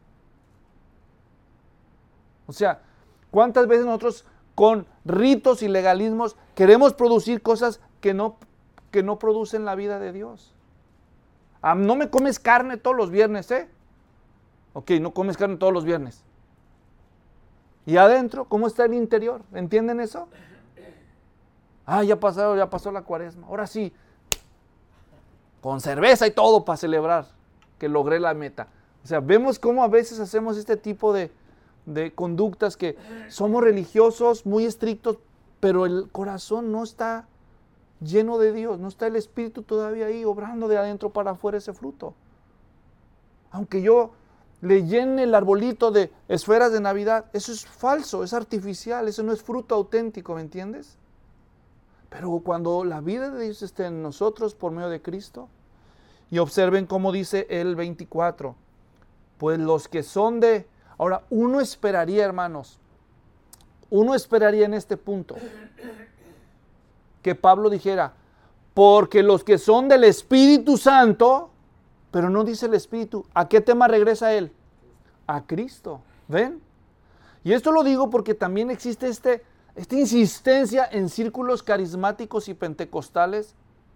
O sea, ¿cuántas veces nosotros con ritos y legalismos queremos producir cosas que no, que no producen la vida de Dios? Ah, no me comes carne todos los viernes, ¿eh? Ok, no comes carne todos los viernes. Y adentro, ¿cómo está el interior? ¿Entienden eso? Ah, ya pasó, ya pasó la cuaresma. Ahora sí, con cerveza y todo para celebrar que logré la meta. O sea, vemos cómo a veces hacemos este tipo de, de conductas que somos religiosos, muy estrictos, pero el corazón no está lleno de Dios, no está el Espíritu todavía ahí obrando de adentro para afuera ese fruto. Aunque yo le llene el arbolito de esferas de Navidad, eso es falso, es artificial, eso no es fruto auténtico, ¿me entiendes? Pero cuando la vida de Dios esté en nosotros por medio de Cristo, y observen cómo dice el veinticuatro, pues los que son de... Ahora, uno esperaría, hermanos, uno esperaría en este punto que Pablo dijera, porque los que son del Espíritu Santo, pero no dice el Espíritu, ¿a qué tema regresa él? A Cristo, ¿ven? Y esto lo digo porque también existe este, esta insistencia en círculos carismáticos y pentecostales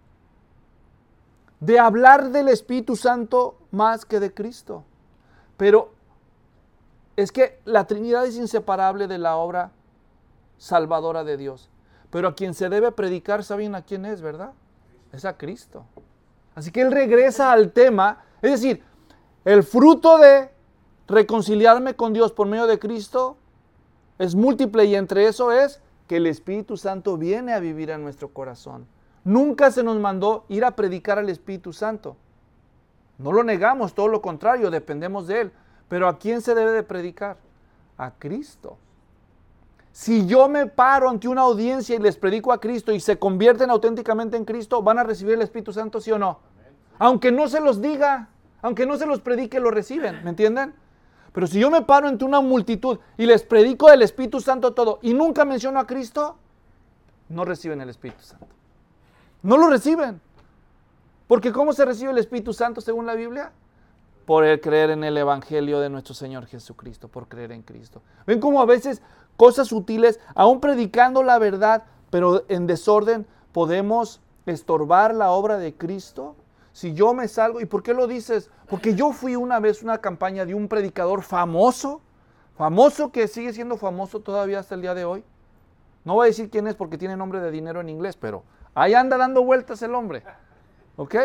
de hablar del Espíritu Santo más que de Cristo. Pero es que la Trinidad es inseparable de la obra salvadora de Dios. Pero a quien se debe predicar, ¿saben a quién es, verdad? Es a Cristo. Así que él regresa al tema, es decir, el fruto de reconciliarme con Dios por medio de Cristo es múltiple y entre eso es que el Espíritu Santo viene a vivir en nuestro corazón. Nunca se nos mandó ir a predicar al Espíritu Santo. No lo negamos, todo lo contrario, dependemos de Él. Pero ¿a quién se debe de predicar? A Cristo. Si yo me paro ante una audiencia y les predico a Cristo y se convierten auténticamente en Cristo, ¿van a recibir el Espíritu Santo, sí o no? Aunque no se los diga, aunque no se los predique, lo reciben, ¿me entienden? Pero si yo me paro ante una multitud y les predico del Espíritu Santo todo y nunca menciono a Cristo, no reciben el Espíritu Santo. No lo reciben. Porque ¿cómo se recibe el Espíritu Santo según la Biblia? Por el creer en el Evangelio de nuestro Señor Jesucristo, por creer en Cristo. Ven cómo a veces cosas sutiles, aún predicando la verdad, pero en desorden, podemos estorbar la obra de Cristo. Si yo me salgo, ¿y por qué lo dices? Porque yo fui una vez a una campaña de un predicador famoso, famoso que sigue siendo famoso todavía hasta el día de hoy. No voy a decir quién es porque tiene nombre de dinero en inglés, pero ahí anda dando vueltas el hombre. ¿Ok?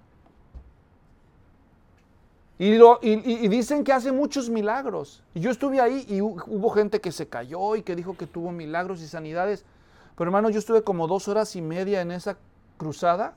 Y, lo, y, y dicen que hace muchos milagros. Y yo estuve ahí y hubo gente que se cayó y que dijo que tuvo milagros y sanidades. Pero hermano, yo estuve como dos horas y media en esa cruzada.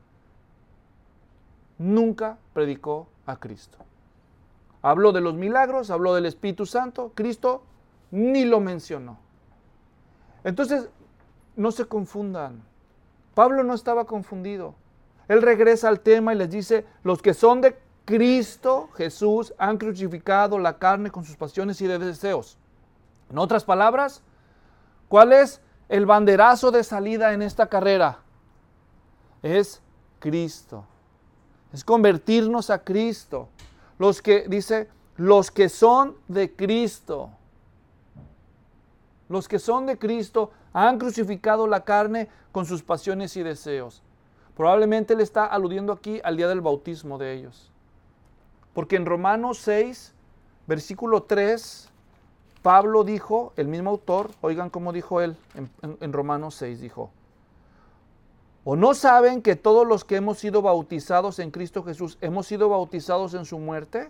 Nunca predicó a Cristo. Habló de los milagros, habló del Espíritu Santo. Cristo ni lo mencionó. Entonces, no se confundan. Pablo no estaba confundido. Él regresa al tema y les dice, los que son de Cristo Jesús han crucificado la carne con sus pasiones y de deseos. En otras palabras, ¿cuál es el banderazo de salida en esta carrera? Es Cristo. Es convertirnos a Cristo. Los que, dice, los que son de Cristo. Los que son de Cristo han crucificado la carne con sus pasiones y deseos. Probablemente él está aludiendo aquí al día del bautismo de ellos. Porque en Romanos seis, versículo tres, Pablo dijo, el mismo autor, oigan cómo dijo él en, en, en Romanos seis, dijo, ¿o no saben que todos los que hemos sido bautizados en Cristo Jesús, hemos sido bautizados en su muerte?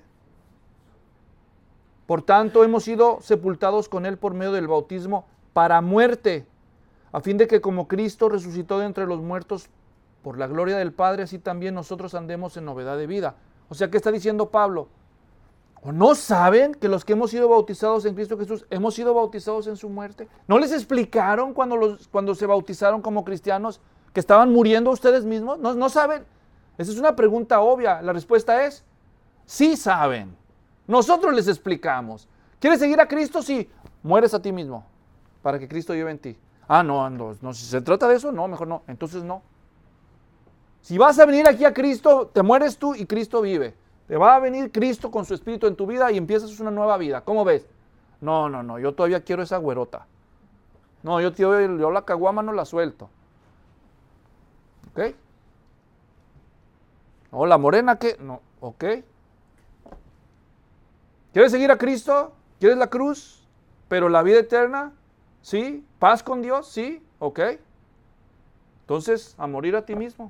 Por tanto, hemos sido sepultados con él por medio del bautismo para muerte, a fin de que como Cristo resucitó de entre los muertos por la gloria del Padre, así también nosotros andemos en novedad de vida. O sea, ¿qué está diciendo Pablo? ¿O no saben que los que hemos sido bautizados en Cristo Jesús, hemos sido bautizados en su muerte? ¿No les explicaron cuando, los, cuando se bautizaron como cristianos que estaban muriendo ustedes mismos? ¿No, no saben? Esa es una pregunta obvia. La respuesta es, sí saben. Nosotros les explicamos. ¿Quieres seguir a Cristo? Sí. Mueres a ti mismo para que Cristo viva en ti. Ah, no, no, no, si se trata de eso, no, mejor no. Entonces no. Si vas a venir aquí a Cristo, te mueres tú y Cristo vive. Te va a venir Cristo con su Espíritu en tu vida y empiezas una nueva vida. ¿Cómo ves? No, no, no, yo todavía quiero esa güerota. No, yo, tío, yo la caguama no la suelto. ¿Ok? No, la morena, ¿qué? No, ok. ¿Quieres seguir a Cristo? ¿Quieres la cruz? pero la vida eterna, sí, paz con Dios, sí, ok. Entonces, a morir a ti mismo.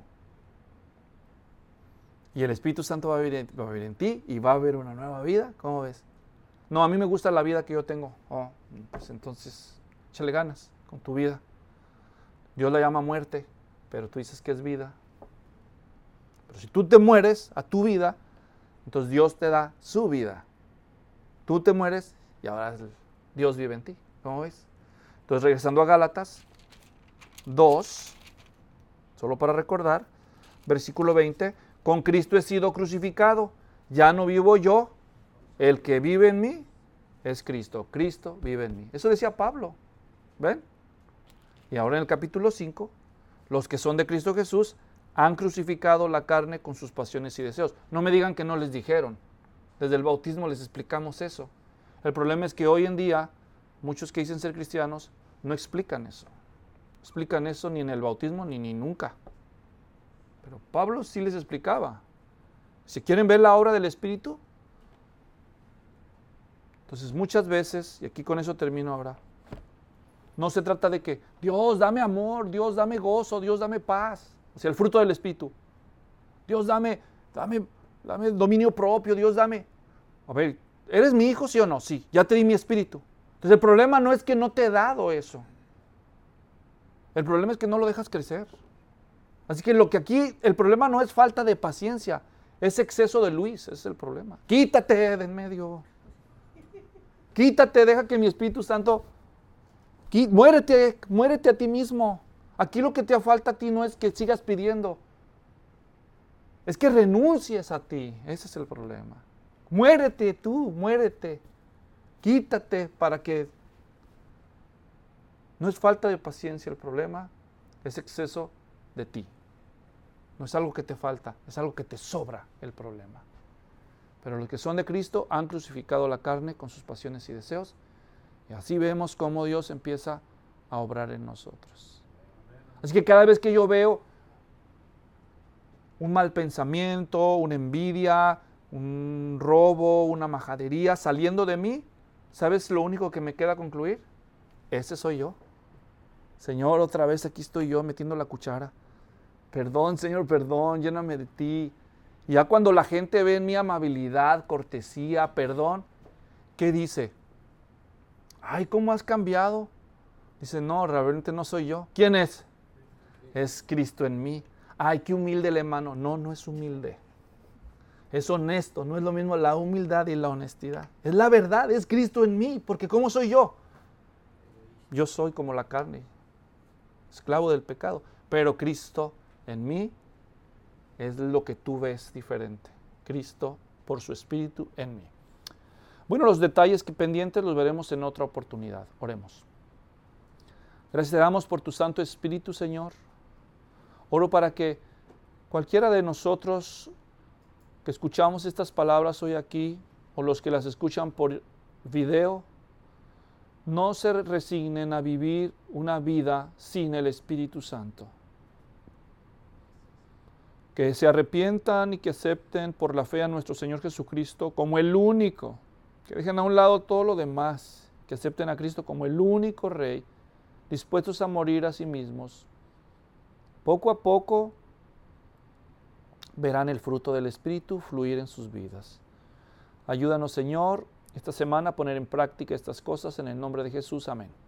Y el Espíritu Santo va a, vivir en, va a vivir en ti y va a haber una nueva vida. ¿Cómo ves? No, a mí me gusta la vida que yo tengo. Oh, pues entonces, échale ganas con tu vida. Dios la llama muerte, pero tú dices que es vida. Pero si tú te mueres a tu vida, entonces Dios te da su vida. Tú te mueres y ahora Dios vive en ti. ¿Cómo ves? Entonces, regresando a Gálatas dos, solo para recordar, versículo veinte, con Cristo he sido crucificado, ya no vivo yo, el que vive en mí es Cristo, Cristo vive en mí. Eso decía Pablo, ¿ven? Y ahora en el capítulo cinco, los que son de Cristo Jesús han crucificado la carne con sus pasiones y deseos. No me digan que no les dijeron, desde el bautismo les explicamos eso. El problema es que hoy en día, muchos que dicen ser cristianos, no explican eso. No explican eso ni en el bautismo ni, ni nunca. Pero Pablo sí les explicaba. Si quieren ver la obra del Espíritu, entonces muchas veces, y aquí con eso termino ahora, no se trata de que Dios dame amor, Dios dame gozo, Dios dame paz, o sea, el fruto del Espíritu. Dios dame, dame, dame dominio propio, Dios dame. A ver, ¿eres mi hijo, sí o no? Sí, ya te di mi Espíritu. Entonces el problema no es que no te he dado eso. El problema es que no lo dejas crecer. Así que lo que aquí, el problema no es falta de paciencia, es exceso de Luis, ese es el problema. Quítate de en medio. Quítate, deja que mi Espíritu Santo, qui, muérete, muérete a ti mismo. Aquí lo que te falta a ti no es que sigas pidiendo, es que renuncies a ti, ese es el problema. Muérete tú, muérete. Quítate para que... No es falta de paciencia el problema, es exceso de ti. No es algo que te falta, es algo que te sobra el problema. Pero los que son de Cristo han crucificado la carne con sus pasiones y deseos. Y así vemos cómo Dios empieza a obrar en nosotros. Así que cada vez que yo veo un mal pensamiento, una envidia, un robo, una majadería saliendo de mí, ¿sabes lo único que me queda concluir? Ese soy yo. Señor, otra vez aquí estoy yo metiendo la cuchara. Perdón, Señor, perdón, lléname de ti. Y ya cuando la gente ve en mi amabilidad, cortesía, perdón, ¿qué dice? Ay, ¿cómo has cambiado? Dice, no, realmente no soy yo. ¿Quién es? Es Cristo en mí. Ay, qué humilde el hermano. No, no es humilde. Es honesto. No es lo mismo la humildad y la honestidad. Es la verdad, es Cristo en mí. Porque ¿cómo soy yo? Yo soy como la carne, esclavo del pecado. Pero Cristo en mí es lo que tú ves diferente. Cristo por su Espíritu en mí. Bueno, los detalles que pendientes los veremos en otra oportunidad. Oremos. Gracias te damos por tu Santo Espíritu, Señor. Oro para que cualquiera de nosotros que escuchamos estas palabras hoy aquí, o los que las escuchan por video, no se resignen a vivir una vida sin el Espíritu Santo. Que se arrepientan y que acepten por la fe a nuestro Señor Jesucristo como el único, que dejen a un lado todo lo demás, que acepten a Cristo como el único Rey, dispuestos a morir a sí mismos. Poco a poco verán el fruto del Espíritu fluir en sus vidas. Ayúdanos, Señor, esta semana a poner en práctica estas cosas en el nombre de Jesús. Amén.